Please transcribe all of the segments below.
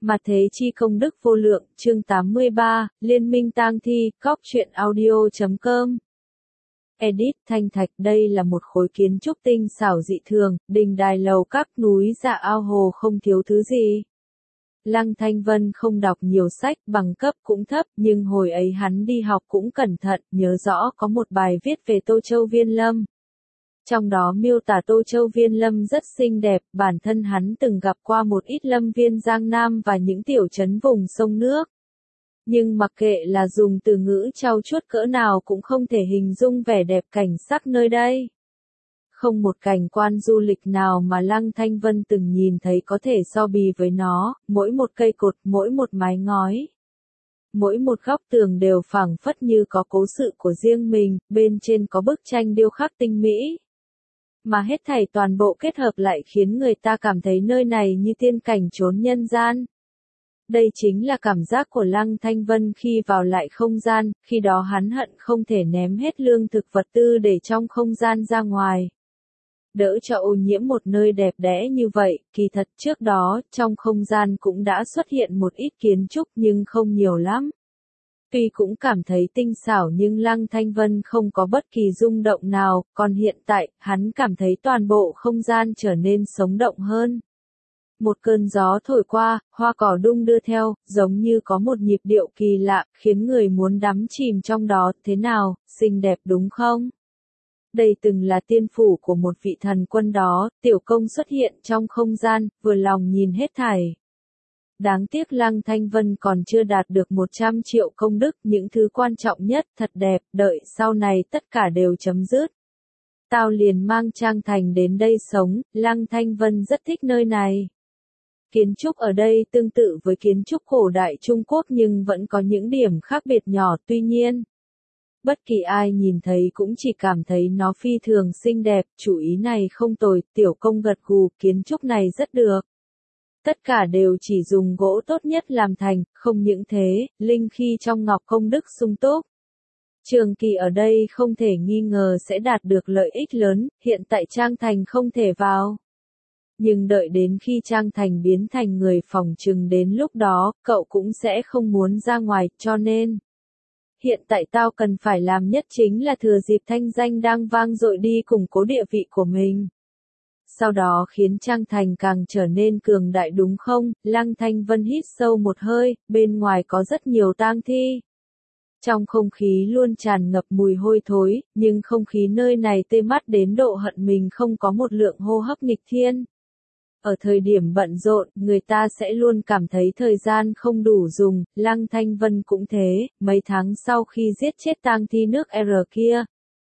Mà thế chi công đức vô lượng, chương 83, Liên minh tang thi, cóc truyện audio.com. Edit Thanh Thạch. Đây là một khối kiến trúc tinh xảo dị thường, đình đài lầu các núi dạ ao hồ không thiếu thứ gì. Lăng Thanh Vân không đọc nhiều sách, bằng cấp cũng thấp, nhưng hồi ấy hắn đi học cũng cẩn thận, nhớ rõ có một bài viết về Tô Châu Viên Lâm. Trong đó miêu tả Tô Châu Viên Lâm rất xinh đẹp, bản thân hắn từng gặp qua một ít lâm viên Giang Nam và những tiểu trấn vùng sông nước. Nhưng mặc kệ là dùng từ ngữ trau chuốt cỡ nào cũng không thể hình dung vẻ đẹp cảnh sắc nơi đây. Không một cảnh quan du lịch nào mà Lăng Thanh Vân từng nhìn thấy có thể so bì với nó, mỗi một cây cột, mỗi một mái ngói. Mỗi một góc tường đều phảng phất như có cố sự của riêng mình, bên trên có bức tranh điêu khắc tinh mỹ. Mà hết thảy toàn bộ kết hợp lại khiến người ta cảm thấy nơi này như tiên cảnh chốn nhân gian. Đây chính là cảm giác của Lăng Thanh Vân khi vào lại không gian, khi đó hắn hận không thể ném hết lương thực vật tư để trong không gian ra ngoài. Đỡ cho ô nhiễm một nơi đẹp đẽ như vậy, kỳ thật trước đó, trong không gian cũng đã xuất hiện một ít kiến trúc nhưng không nhiều lắm. Tuy cũng cảm thấy tinh xảo nhưng Lăng Thanh Vân không có bất kỳ rung động nào, còn hiện tại, hắn cảm thấy toàn bộ không gian trở nên sống động hơn. Một cơn gió thổi qua, hoa cỏ đung đưa theo, giống như có một nhịp điệu kỳ lạ, khiến người muốn đắm chìm trong đó, thế nào, xinh đẹp đúng không? Đây từng là tiên phủ của một vị thần quân đó, tiểu công xuất hiện trong không gian, vừa lòng nhìn hết thảy. Đáng tiếc Lăng Thanh Vân còn chưa đạt được 100 triệu công đức, những thứ quan trọng nhất, thật đẹp, đợi sau này tất cả đều chấm dứt. Tao liền mang Trang Thành đến đây sống, Lăng Thanh Vân rất thích nơi này. Kiến trúc ở đây tương tự với kiến trúc cổ đại Trung Quốc nhưng vẫn có những điểm khác biệt nhỏ, tuy nhiên. Bất kỳ ai nhìn thấy cũng chỉ cảm thấy nó phi thường xinh đẹp, chủ ý này không tồi, tiểu công gật gù, kiến trúc này rất được. Tất cả đều chỉ dùng gỗ tốt nhất làm thành, không những thế, linh khí trong ngọc công đức sung túc. Trường Kỳ ở đây không thể nghi ngờ sẽ đạt được lợi ích lớn, hiện tại Trang Thành không thể vào. Nhưng đợi đến khi Trang Thành biến thành người phòng trừng đến lúc đó, cậu cũng sẽ không muốn ra ngoài, cho nên. Hiện tại tao cần phải làm nhất chính là thừa dịp thanh danh đang vang dội đi củng cố địa vị của mình. Sau đó khiến Trang Thành càng trở nên cường đại đúng không? Lăng Thanh Vân hít sâu một hơi, bên ngoài có rất nhiều tang thi. Trong không khí luôn tràn ngập mùi hôi thối, nhưng không khí nơi này tê mắt đến độ hận mình không có một lượng hô hấp nghịch thiên. Ở thời điểm bận rộn, người ta sẽ luôn cảm thấy thời gian không đủ dùng, Lăng Thanh Vân cũng thế, mấy tháng sau khi giết chết tang thi nước R kia.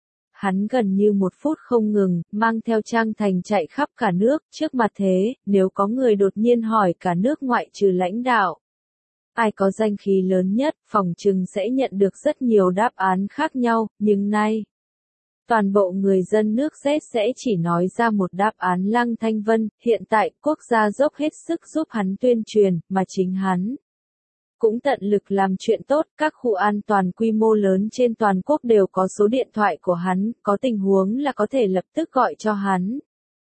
Hắn gần như 1 phút không ngừng, mang theo Trang Thành chạy khắp cả nước, trước mặt thế, nếu có người đột nhiên hỏi cả nước ngoại trừ lãnh đạo. Ai có danh khí lớn nhất, phòng trừng sẽ nhận được rất nhiều đáp án khác nhau, nhưng nay. Toàn bộ người dân nước Z sẽ chỉ nói ra một đáp án. Lăng Thanh Vân, hiện tại, quốc gia dốc hết sức giúp hắn tuyên truyền, mà chính hắn cũng tận lực làm chuyện tốt, các khu an toàn quy mô lớn trên toàn quốc đều có số điện thoại của hắn, có tình huống là có thể lập tức gọi cho hắn.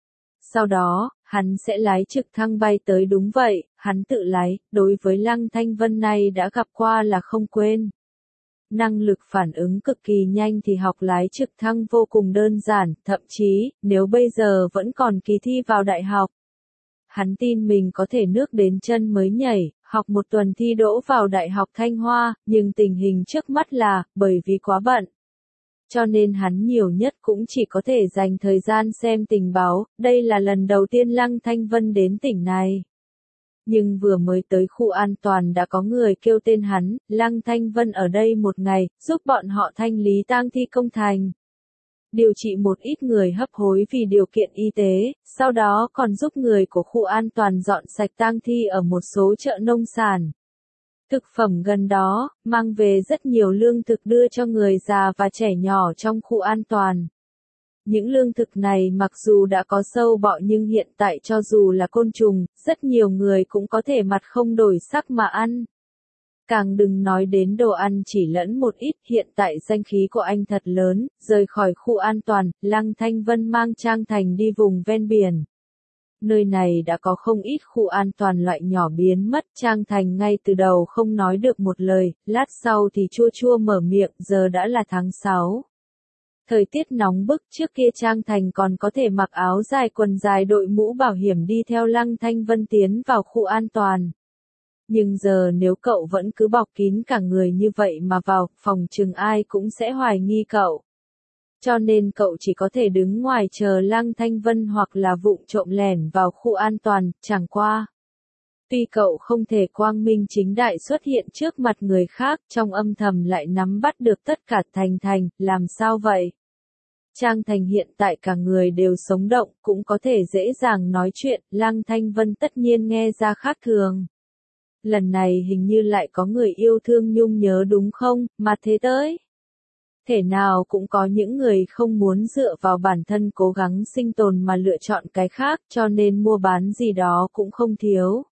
Sau đó, hắn sẽ lái trực thăng bay tới đúng vậy, hắn tự lái, đối với Lăng Thanh Vân này đã gặp qua là không quên. Năng lực phản ứng cực kỳ nhanh thì học lái trực thăng vô cùng đơn giản, thậm chí, nếu bây giờ vẫn còn kỳ thi vào đại học. Hắn tin mình có thể nước đến chân mới nhảy, học 1 tuần thi đỗ vào Đại học Thanh Hoa, nhưng tình hình trước mắt là, bởi vì quá bận. Cho nên hắn nhiều nhất cũng chỉ có thể dành thời gian xem tình báo, đây là lần đầu tiên Lăng Thanh Vân đến tỉnh này. Nhưng vừa mới tới khu an toàn đã có người kêu tên hắn, Lăng Thanh Vân ở đây 1 ngày, giúp bọn họ thanh lý tang thi công thành. Điều trị một ít người hấp hối vì điều kiện y tế, sau đó còn giúp người của khu an toàn dọn sạch tang thi ở một số chợ nông sản. Thực phẩm gần đó, mang về rất nhiều lương thực đưa cho người già và trẻ nhỏ trong khu an toàn. Những lương thực này mặc dù đã có sâu bọ nhưng hiện tại cho dù là côn trùng, rất nhiều người cũng có thể mặt không đổi sắc mà ăn. Càng đừng nói đến đồ ăn chỉ lẫn một ít, hiện tại danh khí của anh thật lớn, rời khỏi khu an toàn, Lăng Thanh Vân mang Trang Thành đi vùng ven biển. Nơi này đã có không ít khu an toàn loại nhỏ biến mất. Trang Thành ngay từ đầu không nói được một lời, lát sau thì chua chua mở miệng, giờ đã là tháng 6. Thời tiết nóng bức, trước kia Trang Thành còn có thể mặc áo dài quần dài đội mũ bảo hiểm đi theo Lăng Thanh Vân tiến vào khu an toàn. Nhưng giờ nếu cậu vẫn cứ bọc kín cả người như vậy mà vào, phòng chừng ai cũng sẽ hoài nghi cậu. Cho nên cậu chỉ có thể đứng ngoài chờ Lăng Thanh Vân hoặc là vụng trộm lẻn vào khu an toàn, chẳng qua. Tuy cậu không thể quang minh chính đại xuất hiện trước mặt người khác, trong âm thầm lại nắm bắt được tất cả. Thành, làm sao vậy? Trang Thành hiện tại cả người đều sống động, cũng có thể dễ dàng nói chuyện, Lăng Thanh Vân tất nhiên nghe ra khác thường. Lần này hình như lại có người yêu thương nhung nhớ đúng không, mà thế tới. Thể nào cũng có những người không muốn dựa vào bản thân cố gắng sinh tồn mà lựa chọn cái khác, cho nên mua bán gì đó cũng không thiếu.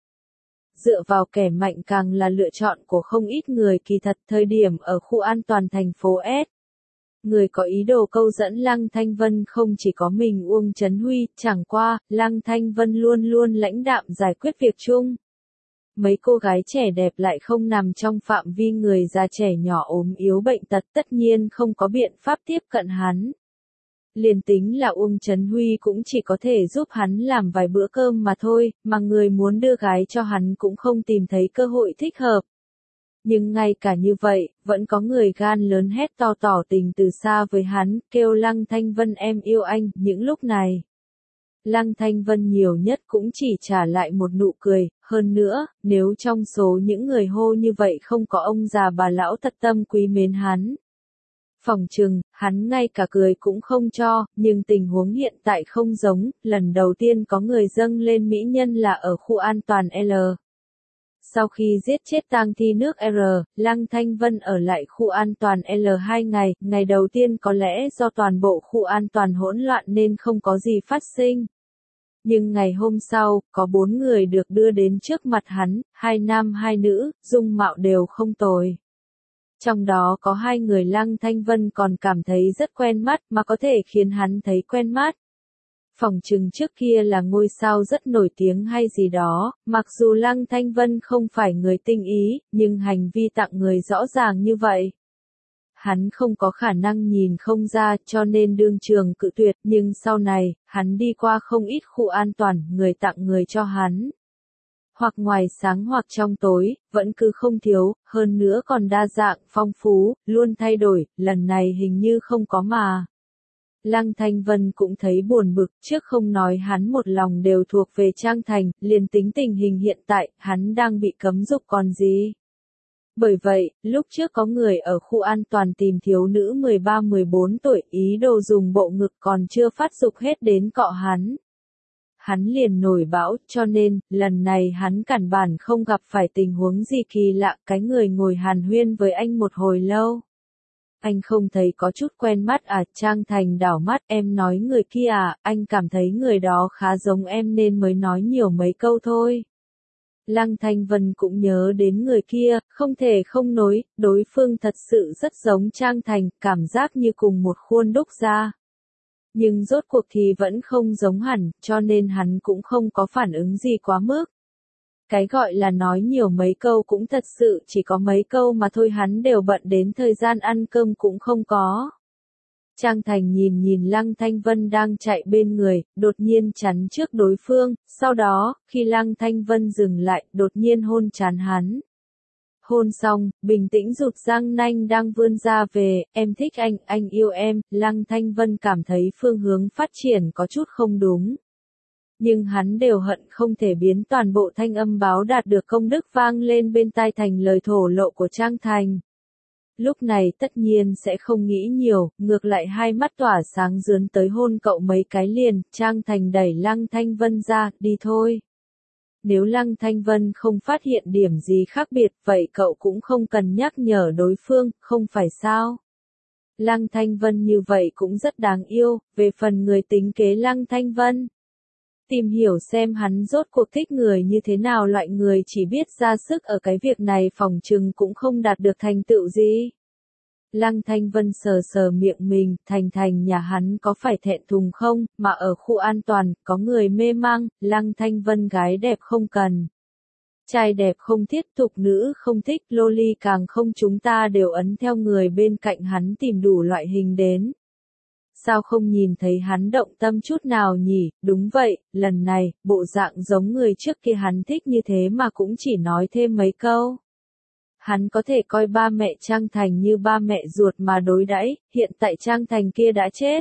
Dựa vào kẻ mạnh càng là lựa chọn của không ít người. Kỳ thật thời điểm ở khu an toàn thành phố S. Người có ý đồ câu dẫn Lăng Thanh Vân không chỉ có mình Uông Chấn Huy, chẳng qua, Lăng Thanh Vân luôn luôn lãnh đạm giải quyết việc chung. Mấy cô gái trẻ đẹp lại không nằm trong phạm vi người già trẻ nhỏ ốm yếu bệnh tật, tất nhiên không có biện pháp tiếp cận hắn. Liền tính là Uông Chấn Huy cũng chỉ có thể giúp hắn làm vài bữa cơm mà thôi, mà người muốn đưa gái cho hắn cũng không tìm thấy cơ hội thích hợp. Nhưng ngay cả như vậy, vẫn có người gan lớn hét to tỏ tình từ xa với hắn, kêu Lăng Thanh Vân em yêu anh. Những lúc này, Lăng Thanh Vân nhiều nhất cũng chỉ trả lại một nụ cười. Hơn nữa, nếu trong số những người hô như vậy không có ông già bà lão thật tâm quý mến hắn, phỏng chừng, hắn ngay cả cười cũng không cho. Nhưng tình huống hiện tại không giống, lần đầu tiên có người dâng lên mỹ nhân là ở khu an toàn L. Sau khi giết chết tang thi nước R, Lăng Thanh Vân ở lại khu an toàn L 2 ngày. Ngày đầu tiên có lẽ do toàn bộ khu an toàn hỗn loạn nên không có gì phát sinh. Nhưng ngày hôm sau, có 4 người được đưa đến trước mặt hắn, 2 nam 2 nữ, dung mạo đều không tồi. Trong đó có 2 người Lăng Thanh Vân còn cảm thấy rất quen mắt, mà có thể khiến hắn thấy quen mắt. Phỏng chừng trước kia là ngôi sao rất nổi tiếng hay gì đó. Mặc dù Lăng Thanh Vân không phải người tinh ý, nhưng hành vi tặng người rõ ràng như vậy. Hắn không có khả năng nhìn không ra, cho nên đương trường cự tuyệt. Nhưng sau này, hắn đi qua không ít khu an toàn, người tặng người cho hắn. Hoặc ngoài sáng hoặc trong tối, vẫn cứ không thiếu, hơn nữa còn đa dạng, phong phú, luôn thay đổi. Lần này hình như không có mà. Lăng Thanh Vân cũng thấy buồn bực, trước không nói hắn một lòng đều thuộc về Trang Thành, liền tính tình hình hiện tại, hắn đang bị cấm dục còn gì. Bởi vậy, lúc trước có người ở khu an toàn tìm thiếu nữ 13-14 tuổi ý đồ dùng bộ ngực còn chưa phát dục hết đến cọ hắn. Hắn liền nổi bão, cho nên, lần này hắn căn bản không gặp phải tình huống gì kỳ lạ. Cái người ngồi hàn huyên với anh một hồi lâu. Anh không thấy có chút quen mắt à? Trang Thành đảo mắt, em nói người kia à? Anh cảm thấy người đó khá giống em nên mới nói nhiều mấy câu thôi. Lăng Thanh Vân cũng nhớ đến người kia, không thể không nói, đối phương thật sự rất giống Trang Thành, cảm giác như cùng một khuôn đúc ra. Nhưng rốt cuộc thì vẫn không giống hẳn, cho nên hắn cũng không có phản ứng gì quá mức. Cái gọi là nói nhiều mấy câu cũng thật sự chỉ có mấy câu mà thôi, hắn đều bận đến thời gian ăn cơm cũng không có. Trang Thành nhìn Lăng Thanh Vân đang chạy bên người, đột nhiên chắn trước đối phương, sau đó, khi Lăng Thanh Vân dừng lại, đột nhiên hôn trán hắn. Hôn xong, bình tĩnh rụt răng nanh đang vươn ra về, em thích anh yêu em. Lăng Thanh Vân cảm thấy phương hướng phát triển có chút không đúng. Nhưng hắn đều hận không thể biến toàn bộ thanh âm báo đạt được công đức vang lên bên tai thành lời thổ lộ của Trang Thành. Lúc này tất nhiên sẽ không nghĩ nhiều, ngược lại hai mắt tỏa sáng dướn tới hôn cậu mấy cái liền. Trang Thành đẩy Lăng Thanh Vân ra, đi thôi. Nếu Lăng Thanh Vân không phát hiện điểm gì khác biệt, vậy cậu cũng không cần nhắc nhở đối phương, không phải sao? Lăng Thanh Vân như vậy cũng rất đáng yêu. Về phần người tính kế Lăng Thanh Vân, tìm hiểu xem hắn rốt cuộc thích người như thế nào. Loại người chỉ biết ra sức ở cái việc này phỏng chừng cũng không đạt được thành tựu gì. Lăng Thanh Vân sờ sờ miệng mình, Thành nhà hắn có phải thẹn thùng không, mà ở khu an toàn, có người mê mang, Lăng Thanh Vân gái đẹp không cần. Trai đẹp không thiết tục nữ không thích loli càng không chúng ta đều ấn theo người bên cạnh hắn tìm đủ loại hình đến. Sao không nhìn thấy hắn động tâm chút nào nhỉ, đúng vậy, lần này, bộ dạng giống người trước kia hắn thích như thế mà cũng chỉ nói thêm mấy câu. Hắn có thể coi ba mẹ Trang Thành như ba mẹ ruột mà đối đãi, hiện tại Trang Thành kia đã chết.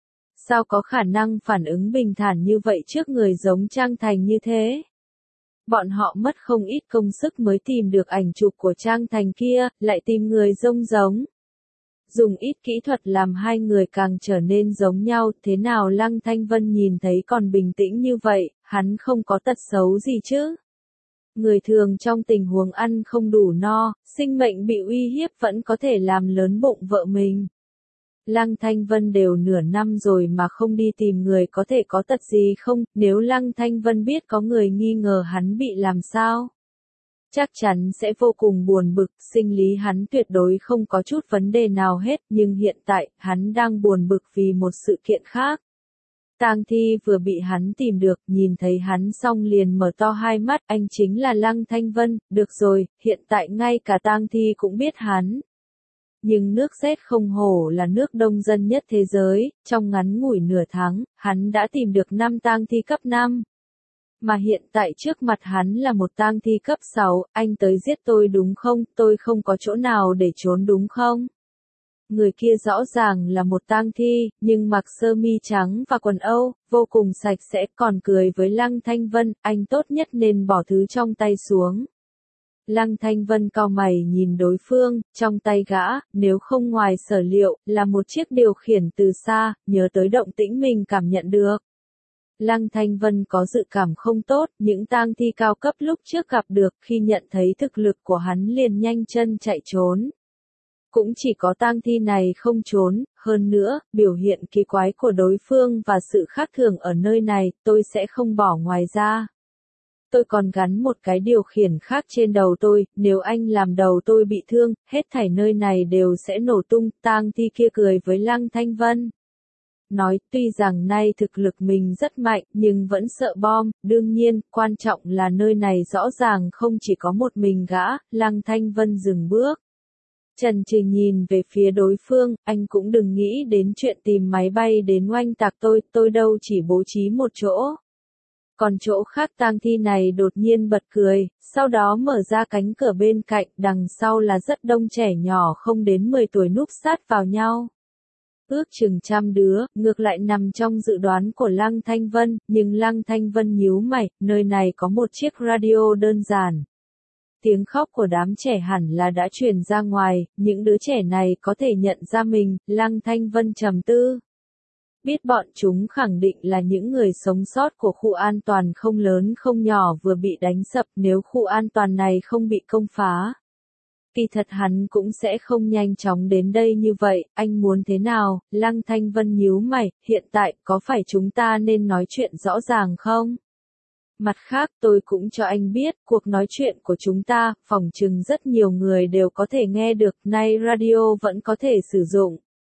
Sao có khả năng phản ứng bình thản như vậy trước người giống Trang Thành như thế? Bọn họ mất không ít công sức mới tìm được ảnh chụp của Trang Thành kia, lại tìm người giống. Dùng ít kỹ thuật làm hai người càng trở nên giống nhau, thế nào Lăng Thanh Vân nhìn thấy còn bình tĩnh như vậy, hắn không có tật xấu gì chứ? Người thường trong tình huống ăn không đủ no, sinh mệnh bị uy hiếp vẫn có thể làm lớn bụng vợ mình. Lăng Thanh Vân đều nửa năm rồi mà không đi tìm người có thể có tật gì không, nếu Lăng Thanh Vân biết có người nghi ngờ hắn bị làm sao? Chắc chắn sẽ vô cùng buồn bực, sinh lý hắn tuyệt đối không có chút vấn đề nào hết, nhưng hiện tại, hắn đang buồn bực vì một sự kiện khác. Tang Thi vừa bị hắn tìm được, nhìn thấy hắn xong liền mở to hai mắt, anh chính là Lăng Thanh Vân, được rồi, hiện tại ngay cả Tang Thi cũng biết hắn. Nhưng nước Z không hổ là nước đông dân nhất thế giới, trong ngắn ngủi nửa tháng, hắn đã tìm được 5 Tang Thi cấp 5. Mà hiện tại trước mặt hắn là một Tang Thi cấp 6, anh tới giết tôi đúng không, tôi không có chỗ nào để trốn đúng không? Người kia rõ ràng là một Tang Thi, nhưng mặc sơ mi trắng và quần Âu, vô cùng sạch sẽ, còn cười với Lăng Thanh Vân, anh tốt nhất nên bỏ thứ trong tay xuống. Lăng Thanh Vân cau mày nhìn đối phương, trong tay gã, nếu không ngoài sở liệu, là một chiếc điều khiển từ xa, nhớ tới động tĩnh mình cảm nhận được. Lăng Thanh Vân có dự cảm không tốt, những Tang Thi cao cấp lúc trước gặp được khi nhận thấy thực lực của hắn liền nhanh chân chạy trốn. Cũng chỉ có Tang Thi này không trốn, hơn nữa, biểu hiện kỳ quái của đối phương và sự khác thường ở nơi này, tôi sẽ không bỏ ngoài ra. Tôi còn gắn một cái điều khiển khác trên đầu tôi, nếu anh làm đầu tôi bị thương, hết thảy nơi này đều sẽ nổ tung, Tang Thi kia cười với Lăng Thanh Vân. Nói, tuy rằng nay thực lực mình rất mạnh, nhưng vẫn sợ bom, đương nhiên, quan trọng là nơi này rõ ràng không chỉ có một mình gã, Lăng Thanh Vân dừng bước. Chần chừ nhìn về phía đối phương, anh cũng đừng nghĩ đến chuyện tìm máy bay đến oanh tạc tôi đâu chỉ bố trí một chỗ. Còn chỗ khác Tang Thi này đột nhiên bật cười, sau đó mở ra cánh cửa bên cạnh, đằng sau là rất đông trẻ nhỏ không đến 10 tuổi núp sát vào nhau. Ước chừng 100 đứa, ngược lại nằm trong dự đoán của Lăng Thanh Vân, nhưng Lăng Thanh Vân nhíu mày, nơi này có một chiếc radio đơn giản. Tiếng khóc của đám trẻ hẳn là đã truyền ra ngoài, những đứa trẻ này có thể nhận ra mình, Lăng Thanh Vân trầm tư. Biết bọn chúng khẳng định là những người sống sót của khu an toàn không lớn không nhỏ vừa bị đánh sập nếu khu an toàn này không bị công phá. Kỳ thật hắn cũng sẽ không nhanh chóng đến đây như vậy, anh muốn thế nào, Lăng Thanh Vân nhíu mày, hiện tại có phải chúng ta nên nói chuyện rõ ràng không? Mặt khác tôi cũng cho anh biết, cuộc nói chuyện của chúng ta, phỏng chừng rất nhiều người đều có thể nghe được, nay radio vẫn có thể sử dụng.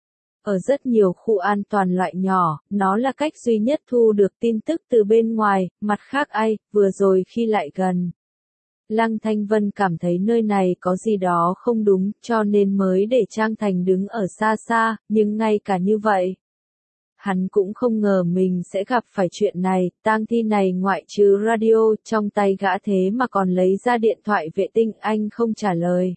Ở rất nhiều khu an toàn loại nhỏ, nó là cách duy nhất thu được tin tức từ bên ngoài, mặt khác vừa rồi khi lại gần. Lăng Thanh Vân cảm thấy nơi này có gì đó không đúng, cho nên mới để Trang Thành đứng ở xa xa, nhưng ngay cả như vậy. Hắn cũng không ngờ mình sẽ gặp phải chuyện này, Tang Thi này ngoại trừ radio, trong tay gã thế mà còn lấy ra điện thoại vệ tinh, anh không trả lời.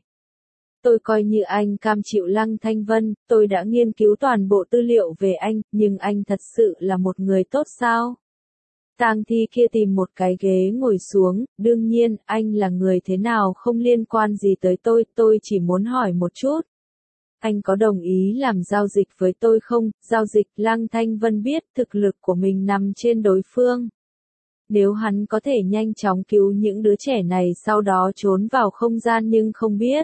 Tôi coi như anh cam chịu Lăng Thanh Vân, tôi đã nghiên cứu toàn bộ tư liệu về anh, nhưng anh thật sự là một người tốt sao? Tang Thi kia tìm một cái ghế ngồi xuống, đương nhiên, anh là người thế nào không liên quan gì tới tôi chỉ muốn hỏi một chút. Anh có đồng ý làm giao dịch với tôi không? Giao dịch, Lăng Thanh Vân biết thực lực của mình nằm trên đối phương. Nếu hắn có thể nhanh chóng cứu những đứa trẻ này sau đó trốn vào không gian nhưng không biết.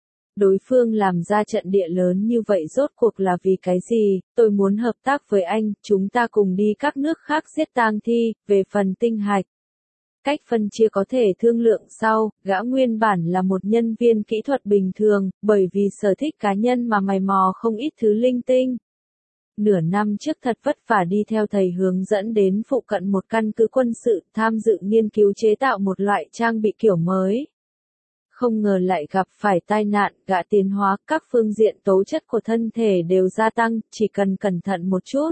Đối phương làm ra trận địa lớn như vậy rốt cuộc là vì cái gì, tôi muốn hợp tác với anh, chúng ta cùng đi các nước khác giết Tang Thi, về phần tinh hạch. Cách phân chia có thể thương lượng sau, gã nguyên bản là một nhân viên kỹ thuật bình thường, bởi vì sở thích cá nhân mà mày mò không ít thứ linh tinh. Nửa năm trước thật vất vả đi theo thầy hướng dẫn đến phụ cận một căn cứ quân sự, tham dự nghiên cứu chế tạo một loại trang bị kiểu mới. Không ngờ lại gặp phải tai nạn, gã tiến hóa, các phương diện tố chất của thân thể đều gia tăng, chỉ cần cẩn thận một chút.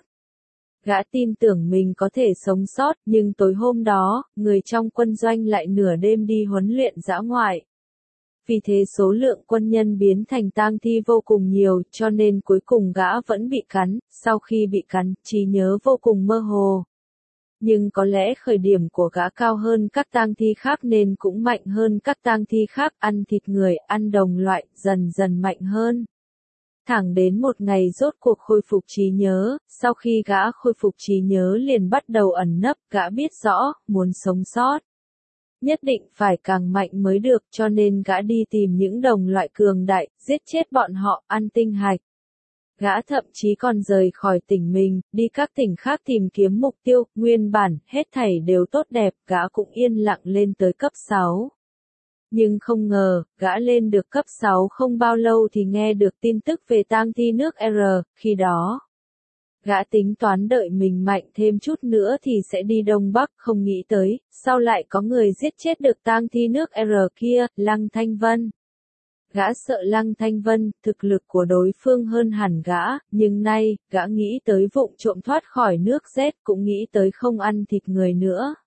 Gã tin tưởng mình có thể sống sót, nhưng tối hôm đó, người trong quân doanh lại nửa đêm đi huấn luyện dã ngoại. Vì thế số lượng quân nhân biến thành tang thi vô cùng nhiều, cho nên cuối cùng gã vẫn bị cắn, sau khi bị cắn, trí nhớ vô cùng mơ hồ. Nhưng có lẽ khởi điểm của gã cao hơn các tang thi khác nên cũng mạnh hơn các tang thi khác, ăn thịt người, ăn đồng loại, dần dần mạnh hơn. Thẳng đến một ngày rốt cuộc khôi phục trí nhớ, sau khi gã khôi phục trí nhớ liền bắt đầu ẩn nấp, gã biết rõ, muốn sống sót. Nhất định phải càng mạnh mới được, cho nên gã đi tìm những đồng loại cường đại, giết chết bọn họ, ăn tinh hạch. Gã thậm chí còn rời khỏi tỉnh mình, đi các tỉnh khác tìm kiếm mục tiêu, nguyên bản, hết thảy đều tốt đẹp, gã cũng yên lặng lên tới cấp 6. Nhưng không ngờ, gã lên được cấp 6 không bao lâu thì nghe được tin tức về tang thi nước R, khi đó. Gã tính toán đợi mình mạnh thêm chút nữa thì sẽ đi Đông Bắc, không nghĩ tới, sau lại có người giết chết được tang thi nước R kia, Lăng Thanh Vân. Gã sợ Lăng Thanh Vân, thực lực của đối phương hơn hẳn gã, nhưng nay, gã nghĩ tới vụng trộm thoát khỏi nước Z, cũng nghĩ tới không ăn thịt người nữa.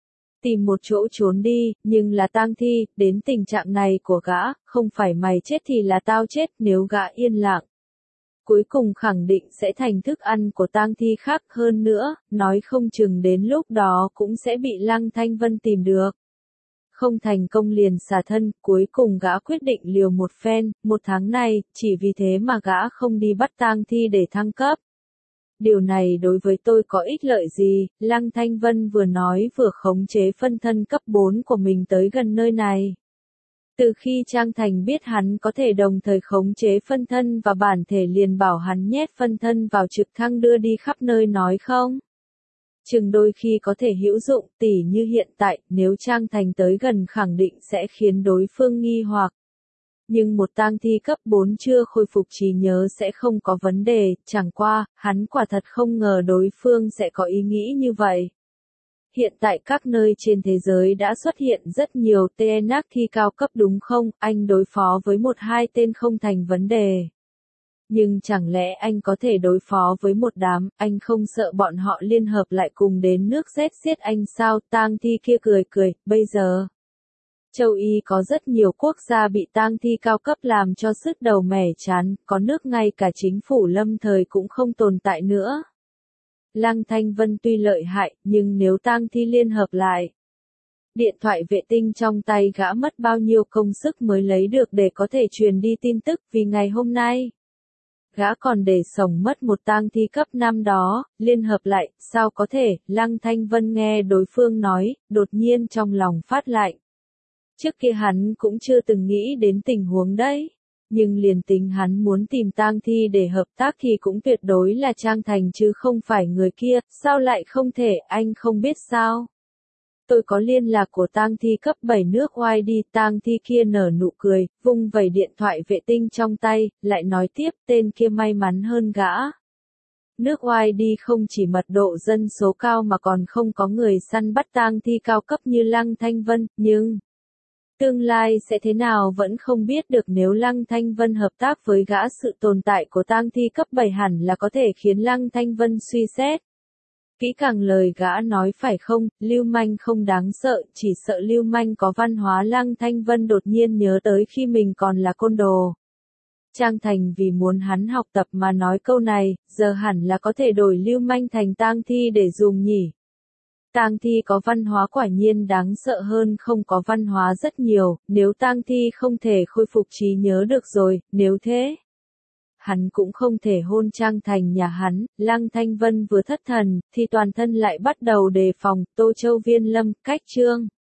Tìm một chỗ trốn đi, nhưng là tang thi, đến tình trạng này của gã, không phải mày chết thì là tao chết, nếu gã yên lặng. Cuối cùng khẳng định sẽ thành thức ăn của tang thi khác hơn nữa, nói không chừng đến lúc đó cũng sẽ bị Lăng Thanh Vân tìm được. Không thành công liền xả thân, cuối cùng gã quyết định liều một phen, một tháng này, chỉ vì thế mà gã không đi bắt tang thi để thăng cấp. Điều này đối với tôi có ích lợi gì, Lăng Thanh Vân vừa nói vừa khống chế phân thân cấp 4 của mình tới gần nơi này. Từ khi Trang Thành biết hắn có thể đồng thời khống chế phân thân và bản thể liền bảo hắn nhét phân thân vào trực thăng đưa đi khắp nơi nói không. Chừng đôi khi có thể hữu dụng, tỉ như hiện tại, nếu Trang Thành tới gần khẳng định sẽ khiến đối phương nghi hoặc. Nhưng một tang thi cấp 4 chưa khôi phục trí nhớ sẽ không có vấn đề, chẳng qua, hắn quả thật không ngờ đối phương sẽ có ý nghĩ như vậy. Hiện tại các nơi trên thế giới đã xuất hiện rất nhiều TNAC thi cao cấp đúng không, anh đối phó với 1-2 tên không thành vấn đề. Nhưng chẳng lẽ anh có thể đối phó với một đám, anh không sợ bọn họ liên hợp lại cùng đến nước Z giết anh sao, tang thi kia cười cười, bây giờ. Châu Y có rất nhiều quốc gia bị tang thi cao cấp làm cho sứt đầu mẻ chán, có nước ngay cả chính phủ lâm thời cũng không tồn tại nữa. Lăng Thanh Vân tuy lợi hại, nhưng nếu tang thi liên hợp lại. Điện thoại vệ tinh trong tay gã mất bao nhiêu công sức mới lấy được để có thể truyền đi tin tức vì ngày hôm nay. Gã còn để sống mất một tang thi cấp 5 đó, liên hợp lại, sao có thể, Lăng Thanh Vân nghe đối phương nói, đột nhiên trong lòng phát lạnh. Trước kia hắn cũng chưa từng nghĩ đến tình huống đấy. Nhưng liền tính hắn muốn tìm tang thi để hợp tác thì cũng tuyệt đối là Trang Thành chứ không phải người kia, sao lại không thể, anh không biết sao. Tôi có liên lạc của tang thi cấp 7 nước oai đi, tang thi kia nở nụ cười, vung vẩy điện thoại vệ tinh trong tay, lại nói tiếp tên kia may mắn hơn gã. Nước oai đi không chỉ mật độ dân số cao mà còn không có người săn bắt tang thi cao cấp như Lăng Thanh Vân, nhưng tương lai sẽ thế nào vẫn không biết được nếu Lăng Thanh Vân hợp tác với gã sự tồn tại của tang thi cấp 7 hẳn là có thể khiến Lăng Thanh Vân suy xét. Kỹ càng lời gã nói phải không, lưu manh không đáng sợ, chỉ sợ lưu manh có văn hóa. Lăng Thanh Vân đột nhiên nhớ tới khi mình còn là côn đồ. Trang Thành vì muốn hắn học tập mà nói câu này, giờ hẳn là có thể đổi lưu manh thành tang thi để dùng nhỉ. Tang thi có văn hóa quả nhiên đáng sợ hơn không có văn hóa rất nhiều, nếu tang thi không thể khôi phục trí nhớ được rồi, nếu thế. Hắn cũng không thể hôn Trang Thành nhà hắn, Lăng Thanh Vân vừa thất thần, thì toàn thân lại bắt đầu đề phòng, Tô Châu Viên Lâm, cách chương.